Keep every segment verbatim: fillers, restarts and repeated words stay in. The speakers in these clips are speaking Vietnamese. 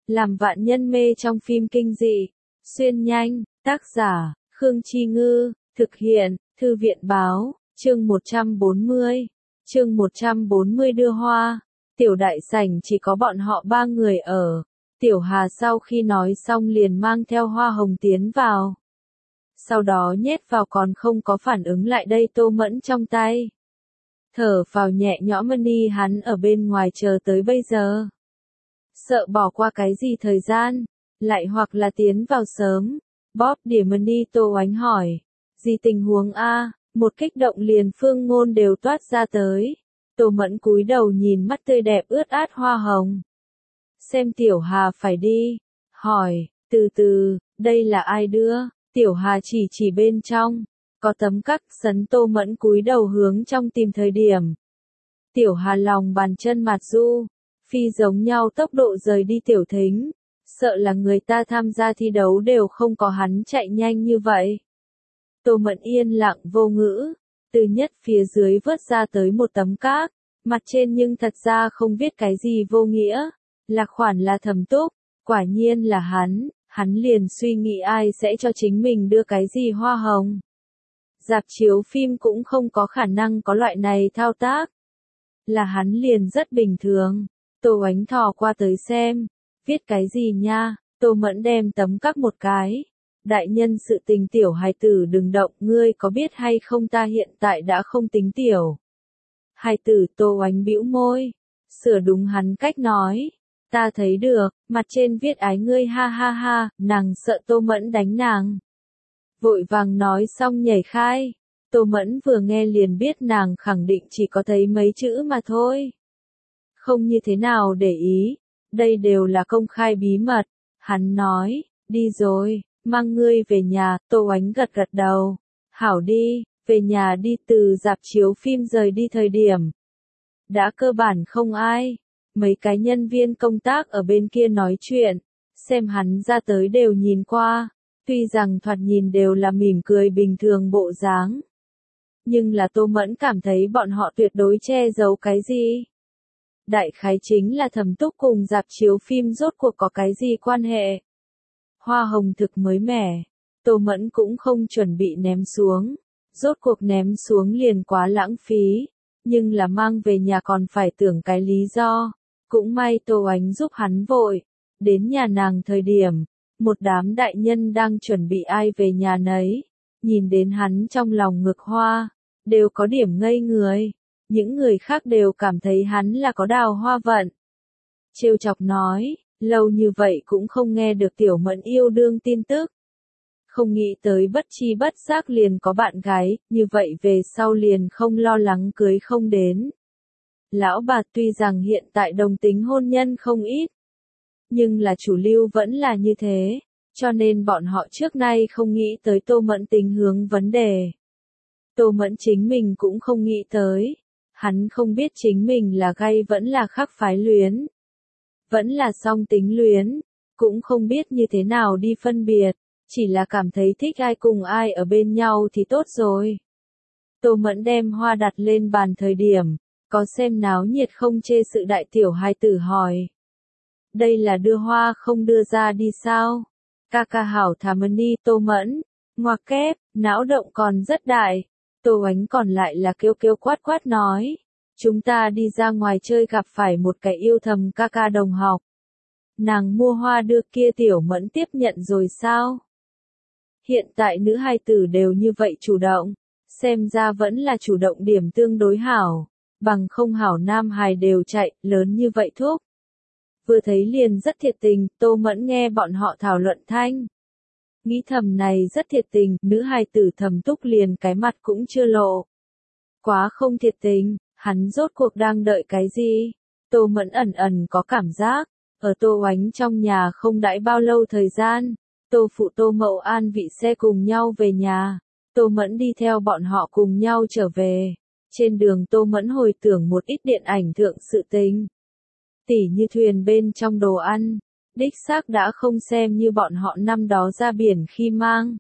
làm vạn nhân mê trong phim kinh dị. Xuyên nhanh, tác giả, Khương Chi Ngư, thực hiện, Thư viện Báo, chương một trăm bốn mươi. Chương một trăm bốn mươi đưa hoa. Tiểu đại sảnh chỉ có bọn họ ba người ở. Tiểu Hà sau khi nói xong liền mang theo hoa hồng tiến vào. Sau đó nhét vào còn không có phản ứng lại đây Tô Mẫn trong tay. Thở phào nhẹ nhõm đi, hắn ở bên ngoài chờ tới bây giờ. Sợ bỏ qua cái gì thời gian, lại hoặc là tiến vào sớm. Bóp đĩa đi, Tô Oánh hỏi. Gì tình huống a? Một kích động liền phương ngôn đều toát ra tới. Tô Mẫn cúi đầu nhìn mắt tươi đẹp ướt át hoa hồng. Xem Tiểu Hà phải đi. Hỏi, từ từ, đây là ai đưa? Tiểu Hà chỉ chỉ bên trong. Có tấm cắc sấn. Tô Mẫn cúi đầu hướng trong tìm thời điểm. Tiểu Hà lòng bàn chân mạt du. Phi giống nhau tốc độ rời đi Tiểu Thính. Sợ là người ta tham gia thi đấu đều không có hắn chạy nhanh như vậy. Tô Mẫn yên lặng vô ngữ. Từ nhất phía dưới vớt ra tới một tấm cát. Mặt trên nhưng thật ra không viết cái gì vô nghĩa. Là khoản là Thẩm Túc. Quả nhiên là hắn. Hắn liền suy nghĩ ai sẽ cho chính mình đưa cái gì hoa hồng. Rạp chiếu phim cũng không có khả năng có loại này thao tác. Là hắn liền rất bình thường. Tô Oánh thò qua tới xem. Viết cái gì nha? Tô Mẫn đem tấm cắc một cái. Đại nhân sự tình tiểu hài tử đừng động, ngươi có biết hay không ta hiện tại đã không tính tiểu. Hài tử. Tô Oánh bĩu môi. Sửa đúng hắn cách nói. Ta thấy được, mặt trên viết ái ngươi ha ha ha, nàng sợ Tô Mẫn đánh nàng. Vội vàng nói xong nhảy khai. Tô Mẫn vừa nghe liền biết nàng khẳng định chỉ có thấy mấy chữ mà thôi. Không như thế nào để ý, đây đều là công khai bí mật. Hắn nói, đi rồi, mang ngươi về nhà. Tô Oánh gật gật đầu. Hảo đi, về nhà đi. Từ rạp chiếu phim rời đi thời điểm. Đã cơ bản không ai. Mấy cái nhân viên công tác ở bên kia nói chuyện. Xem hắn ra tới đều nhìn qua. Tuy rằng thoạt nhìn đều là mỉm cười bình thường bộ dáng. Nhưng là Tô Mẫn cảm thấy bọn họ tuyệt đối che giấu cái gì. Đại khái chính là Thẩm Túc cùng rạp chiếu phim rốt cuộc có cái gì quan hệ. Hoa hồng thực mới mẻ. Tô Mẫn cũng không chuẩn bị ném xuống. Rốt cuộc ném xuống liền quá lãng phí. Nhưng là mang về nhà còn phải tưởng cái lý do. Cũng may Tô Oánh giúp hắn vội. Đến nhà nàng thời điểm. Một đám đại nhân đang chuẩn bị ai về nhà nấy. Nhìn đến hắn trong lòng ngực hoa. Đều có điểm ngây người. Những người khác đều cảm thấy hắn là có đào hoa vận. Trêu chọc nói. Lâu như vậy cũng không nghe được Tiểu Mẫn yêu đương tin tức. Không nghĩ tới bất chi bất giác liền có bạn gái. Như vậy về sau liền không lo lắng cưới không đến. Lão bà tuy rằng hiện tại đồng tính hôn nhân không ít. Nhưng là chủ lưu vẫn là như thế. Cho nên bọn họ trước nay không nghĩ tới Tô Mẫn tính hướng vấn đề. Tô Mẫn chính mình cũng không nghĩ tới. Hắn không biết chính mình là gay vẫn là khắc phái luyến. Vẫn là song tính luyến. Cũng không biết như thế nào đi phân biệt. Chỉ là cảm thấy thích ai cùng ai ở bên nhau thì tốt rồi. Tô Mẫn đem hoa đặt lên bàn thời điểm. Có xem náo nhiệt không chê sự đại tiểu hài tử hỏi. Đây là đưa hoa không đưa ra đi sao? Ca ca hảo thà mân đi. Tô Mẫn. Ngoặc kép, não động còn rất đại. Tô Oánh còn lại là kêu kêu quát quát nói. Chúng ta đi ra ngoài chơi gặp phải một cái yêu thầm ca ca đồng học. Nàng mua hoa đưa kia Tiểu Mẫn tiếp nhận rồi sao? Hiện tại nữ hài tử đều như vậy chủ động. Xem ra vẫn là chủ động điểm tương đối hảo. Bằng không hảo nam hài đều chạy, lớn như vậy thúc. Vừa thấy liền rất thiệt tình. Tô Mẫn nghe bọn họ thảo luận thanh. Nghĩ thầm này rất thiệt tình. Nữ hài tử Thẩm Túc liền cái mặt cũng chưa lộ. Quá không thiệt tình. Hắn rốt cuộc đang đợi cái gì? Tô Mẫn ẩn ẩn có cảm giác. Ở Tô Oánh trong nhà không đãi bao lâu thời gian. Tô phụ Tô Mậu an vị xe cùng nhau về nhà. Tô Mẫn đi theo bọn họ cùng nhau trở về. Trên đường Tô Mẫn hồi tưởng một ít điện ảnh thượng sự tình. Tỉ như thuyền bên trong đồ ăn. Đích xác đã không xem như bọn họ năm đó ra biển khi mang.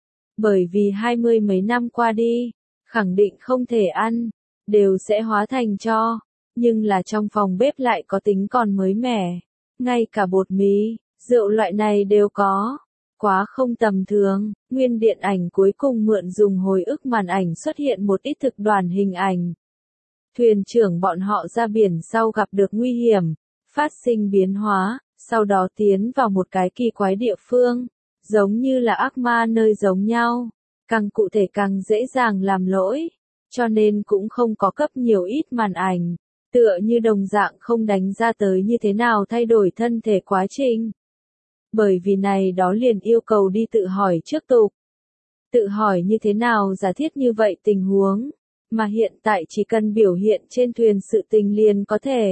Bởi vì hai mươi mấy năm qua đi. Khẳng định không thể ăn. Đều sẽ hóa thành tro. Nhưng là trong phòng bếp lại có tính còn mới mẻ. ngay cả bột mì, rượu loại này đều có. Quá không tầm thường, nguyên điện ảnh cuối cùng mượn dùng hồi ức màn ảnh xuất hiện một ít thực đoàn hình ảnh. Thuyền trưởng bọn họ ra biển sau gặp được nguy hiểm, phát sinh biến hóa, sau đó tiến vào một cái kỳ quái địa phương, giống như là ác ma nơi giống nhau, càng cụ thể càng dễ dàng làm lỗi, cho nên cũng không có cấp nhiều ít màn ảnh, tựa như đồng dạng không đánh ra tới như thế nào thay đổi thân thể quá trình. Bởi vì này đó liền yêu cầu đi tự hỏi trước tục. Tự hỏi như thế nào giả thiết như vậy tình huống, mà hiện tại chỉ cần biểu hiện trên thuyền sự tình liền có thể.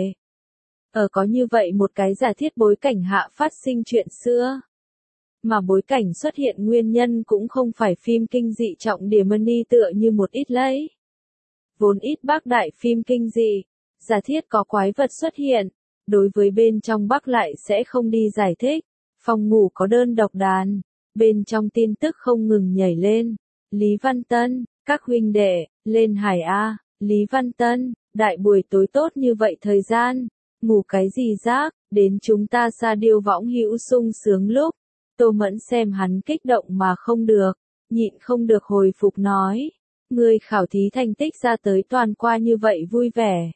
Ở có như vậy một cái giả thiết bối cảnh hạ phát sinh chuyện xưa. Mà bối cảnh xuất hiện nguyên nhân cũng không phải phim kinh dị trọng điểm money tựa như một ít lấy. Vốn ít bác đại phim kinh dị, giả thiết có quái vật xuất hiện, đối với bên trong bác lại sẽ không đi giải thích. Phòng ngủ có đơn độc đàn, bên trong tin tức không ngừng nhảy lên. Lý Văn Tân, các huynh đệ, lên hải A, Lý Văn Tân, đại buổi tối tốt như vậy thời gian, ngủ cái gì rác, đến chúng ta xa điêu võng hữu sung sướng lúc. Tô Mẫn xem hắn kích động mà không được, nhịn không được hồi phục nói, người khảo thí thành tích ra tới toàn qua như vậy vui vẻ.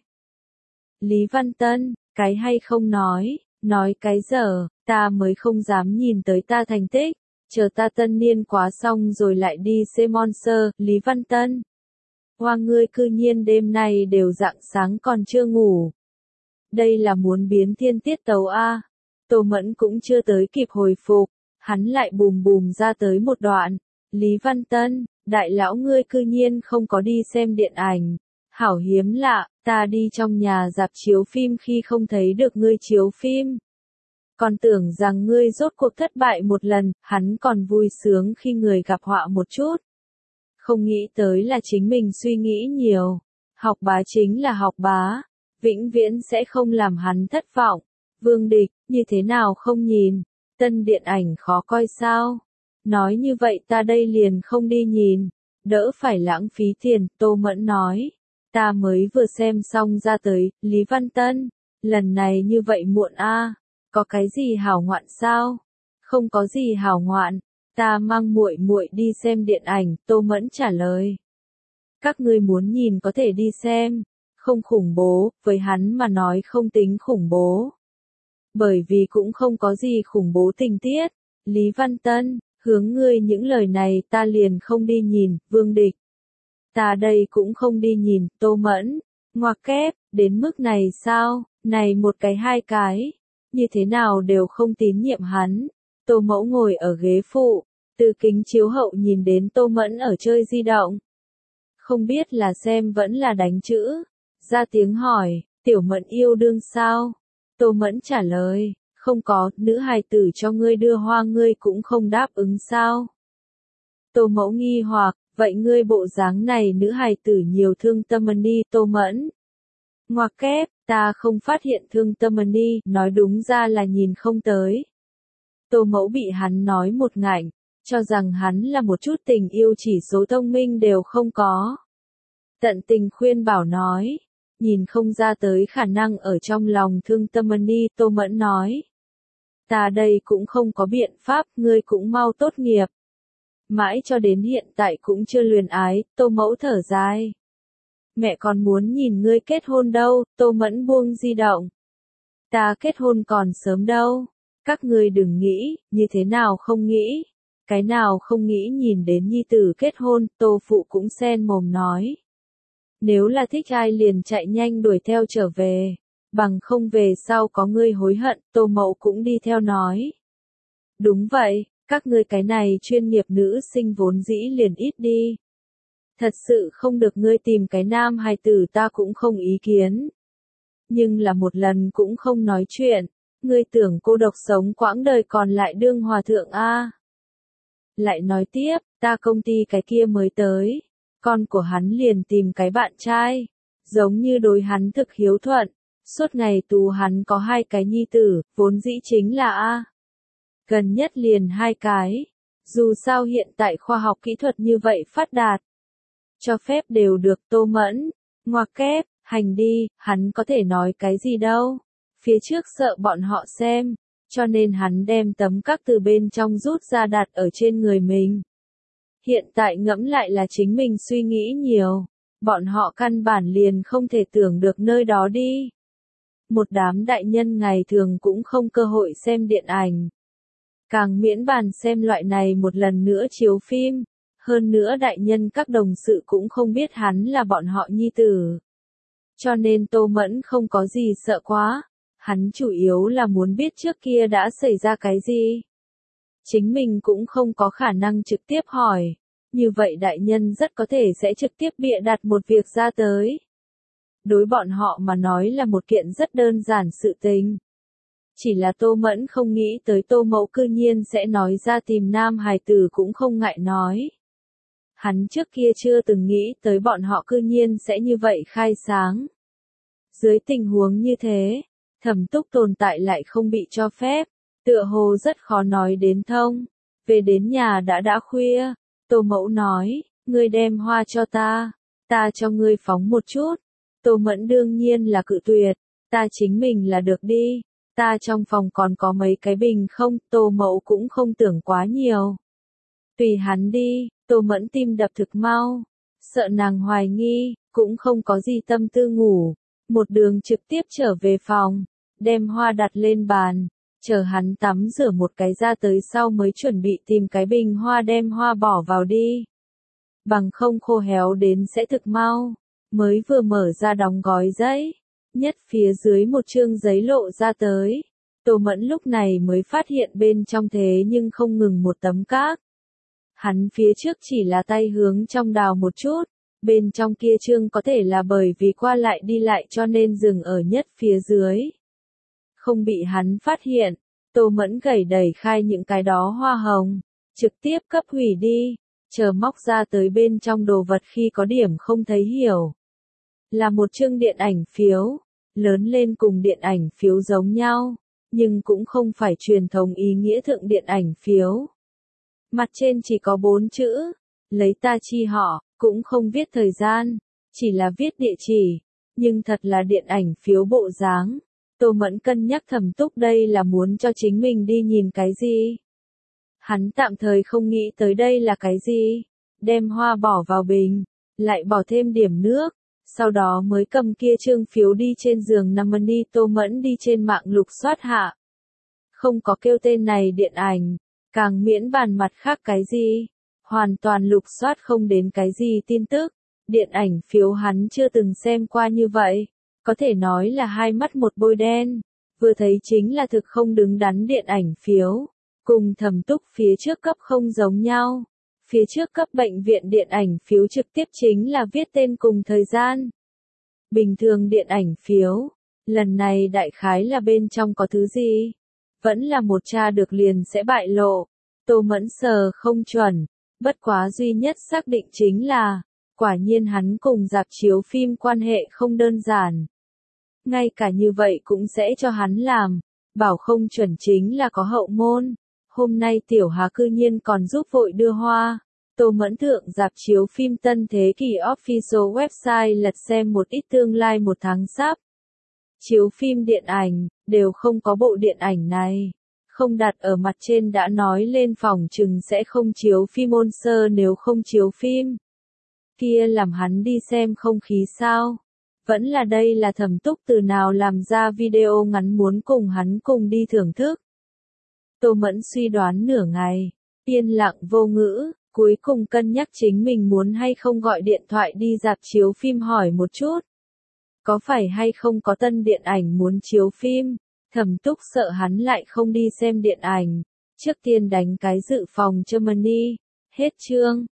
Lý Văn Tân, cái hay không nói, nói cái giờ, ta mới không dám nhìn tới ta thành tích, chờ ta tân niên quá xong rồi lại đi xem Monster, Lý Văn Tân. Hoa ngươi cư nhiên đêm nay đều rạng sáng còn chưa ngủ. Đây là muốn biến thiên tiết tấu A. Tô Mẫn cũng chưa tới kịp hồi phục, hắn lại bùm bùm ra tới một đoạn. Lý Văn Tân, đại lão ngươi cư nhiên không có đi xem điện ảnh. Hảo hiếm lạ, ta đi trong nhà rạp chiếu phim khi không thấy được ngươi chiếu phim. Còn tưởng rằng ngươi rốt cuộc thất bại một lần, hắn còn vui sướng khi người gặp họa một chút. Không nghĩ tới là chính mình suy nghĩ nhiều. Học bá chính là học bá, vĩnh viễn sẽ không làm hắn thất vọng. Vương Địch, như thế nào không nhìn, tân điện ảnh khó coi sao? Nói như vậy ta đây liền không đi nhìn, đỡ phải lãng phí tiền, Tô Mẫn nói. Ta mới vừa xem xong ra tới, Lý Văn Tân, lần này như vậy muộn a, có cái gì hảo ngoạn sao? Không có gì hảo ngoạn, ta mang muội muội đi xem điện ảnh, Tô Mẫn trả lời. Các ngươi muốn nhìn có thể đi xem, không khủng bố, với hắn mà nói không tính khủng bố. Bởi vì cũng không có gì khủng bố tình tiết, Lý Văn Tân, hướng ngươi những lời này ta liền không đi nhìn, Vương Địch. Ta đây cũng không đi nhìn, Tô Mẫn, ngoặc kép, đến mức này sao, này một cái hai cái, như thế nào đều không tín nhiệm hắn. Tô Mẫu ngồi ở ghế phụ, từ kính chiếu hậu nhìn đến Tô Mẫn ở chơi di động. Không biết là xem vẫn là đánh chữ, ra tiếng hỏi, Tiểu Mẫn yêu đương sao? Tô Mẫn trả lời, không có, nữ hài tử cho ngươi đưa hoa ngươi cũng không đáp ứng sao? Tô Mẫu nghi hoặc, vậy ngươi bộ dáng này nữ hài tử nhiều thương tâm đi, Tô Mẫn. Ngoặc kép, ta không phát hiện thương tâm đi, nói đúng ra là nhìn không tới. Tô Mẫu bị hắn nói một ngạnh, cho rằng hắn là một chút tình yêu chỉ số thông minh đều không có. Tận tình khuyên bảo nói, nhìn không ra tới khả năng ở trong lòng thương tâm đi, Tô Mẫn nói. Ta đây cũng không có biện pháp, ngươi cũng mau tốt nghiệp. Mãi cho đến hiện tại cũng chưa luyến ái, Tô Mẫu thở dài. Mẹ còn muốn nhìn ngươi kết hôn đâu, Tô Mẫn buông di động. Ta kết hôn còn sớm đâu, các ngươi đừng nghĩ, như thế nào không nghĩ. Cái nào không nghĩ nhìn đến nhi tử kết hôn, Tô Phụ cũng sen mồm nói. Nếu là thích ai liền chạy nhanh đuổi theo trở về, bằng không về sau có ngươi hối hận, Tô Mẫu cũng đi theo nói. Đúng vậy, các ngươi cái này chuyên nghiệp nữ sinh vốn dĩ liền ít đi. Thật sự không được ngươi tìm cái nam hài tử ta cũng không ý kiến. Nhưng là một lần cũng không nói chuyện, ngươi tưởng cô độc sống quãng đời còn lại đương hòa thượng a. Lại nói tiếp, ta công ty cái kia mới tới, con của hắn liền tìm cái bạn trai, giống như đối hắn thực hiếu thuận, suốt ngày tù hắn có hai cái nhi tử, vốn dĩ chính là a. Gần nhất liền hai cái, dù sao hiện tại khoa học kỹ thuật như vậy phát đạt. Cho phép đều được, Tô Mẫn, ngoặc kép, hành đi, hắn có thể nói cái gì đâu. phía trước sợ bọn họ xem, cho nên hắn đem tấm các từ bên trong rút ra đặt ở trên người mình. Hiện tại ngẫm lại là chính mình suy nghĩ nhiều, bọn họ căn bản liền không thể tưởng được nơi đó đi. Một đám đại nhân ngày thường cũng không cơ hội xem điện ảnh. Càng miễn bàn xem loại này một lần nữa chiếu phim, hơn nữa đại nhân các đồng sự cũng không biết hắn là bọn họ nhi tử. Cho nên Tô Mẫn không có gì sợ quá, hắn chủ yếu là muốn biết trước kia đã xảy ra cái gì. Chính mình cũng không có khả năng trực tiếp hỏi, như vậy đại nhân rất có thể sẽ trực tiếp bịa đặt một việc ra tới. Đối bọn họ mà nói là một kiện rất đơn giản sự tình. Chỉ là Tô Mẫn không nghĩ tới Tô Mẫu cư nhiên sẽ nói ra tìm nam hài tử cũng không ngại nói. Hắn trước kia chưa từng nghĩ tới bọn họ cư nhiên sẽ như vậy khai sáng. Dưới tình huống như thế, Thẩm Túc tồn tại lại không bị cho phép, tựa hồ rất khó nói đến thông. Về đến nhà đã đã khuya, Tô Mẫu nói, ngươi đem hoa cho ta, ta cho ngươi phóng một chút. Tô Mẫn đương nhiên là cự tuyệt, ta chính mình là được đi, ta trong phòng còn có mấy cái bình không, Tô Mẫu cũng không tưởng quá nhiều. Tùy hắn đi, Tô Mẫn tim đập thực mau, sợ nàng hoài nghi, cũng không có gì tâm tư ngủ, một đường trực tiếp trở về phòng, đem hoa đặt lên bàn, chờ hắn tắm rửa một cái ra tới sau mới chuẩn bị tìm cái bình hoa đem hoa bỏ vào đi. Bằng không khô héo đến sẽ thực mau. Mới vừa mở ra đóng gói giấy, nhất phía dưới một chương giấy lộ ra tới. Tô Mẫn lúc này mới phát hiện bên trong thế nhưng không ngừng một tấm cát. Hắn phía trước chỉ là tay hướng trong đào một chút, bên trong kia chương có thể là bởi vì qua lại đi lại cho nên dừng ở nhất phía dưới. Không bị hắn phát hiện, Tô Mẫn gẩy đẩy khai những cái đó hoa hồng, trực tiếp cấp hủy đi, chờ móc ra tới bên trong đồ vật khi có điểm không thấy hiểu. Là một chương điện ảnh phiếu, lớn lên cùng điện ảnh phiếu giống nhau, nhưng cũng không phải truyền thống ý nghĩa thượng điện ảnh phiếu. Mặt trên chỉ có bốn chữ, lấy ta chi họ, cũng không viết thời gian, chỉ là viết địa chỉ, nhưng thật là điện ảnh phiếu bộ dáng. Tô Mẫn cân nhắc Thẩm Túc đây là muốn cho chính mình đi nhìn cái gì. Hắn tạm thời không nghĩ tới đây là cái gì, đem hoa bỏ vào bình, lại bỏ thêm điểm nước. Sau đó mới cầm kia trương phiếu đi trên giường nằm đi. Tô Mẫn đi trên mạng lục soát hạ. Không có kêu tên này điện ảnh, càng miễn bàn mặt khác cái gì. Hoàn toàn lục soát không đến cái gì tin tức. Điện ảnh phiếu hắn chưa từng xem qua như vậy. Có thể nói là hai mắt một bôi đen. Vừa thấy chính là thực không đứng đắn điện ảnh phiếu. Cùng Thẩm Túc phía trước cấp không giống nhau. Phía trước cấp bệnh viện điện ảnh phiếu trực tiếp chính là viết tên cùng thời gian. Bình thường điện ảnh phiếu, lần này đại khái là bên trong có thứ gì? Vẫn là một tra được liền sẽ bại lộ. Tô Mẫn sờ không chuẩn, bất quá duy nhất xác định chính là, quả nhiên hắn cùng rạp chiếu phim quan hệ không đơn giản. Ngay cả như vậy cũng sẽ cho hắn làm, bảo không chuẩn chính là có hậu môn. Hôm nay Tiểu Hà cư nhiên còn giúp vội đưa hoa. Tô Mẫn thượng rạp chiếu phim Tân Thế Kỷ Official website lật xem một ít tương lai một tháng sắp. Chiếu phim điện ảnh, đều không có bộ điện ảnh này. Không đặt ở mặt trên đã nói lên phòng chừng sẽ không chiếu phim ôn sơ nếu không chiếu phim. Kia làm hắn đi xem không khí sao? Vẫn là đây là Thẩm Túc từ nào làm ra video ngắn muốn cùng hắn cùng đi thưởng thức. Tô Mẫn suy đoán nửa ngày, yên lặng vô ngữ, cuối cùng cân nhắc chính mình muốn hay không gọi điện thoại đi rạp chiếu phim hỏi một chút. Có phải hay không có tân điện ảnh muốn chiếu phim, Thẩm Túc sợ hắn lại không đi xem điện ảnh, trước tiên đánh cái dự phòng Germany, hết chương.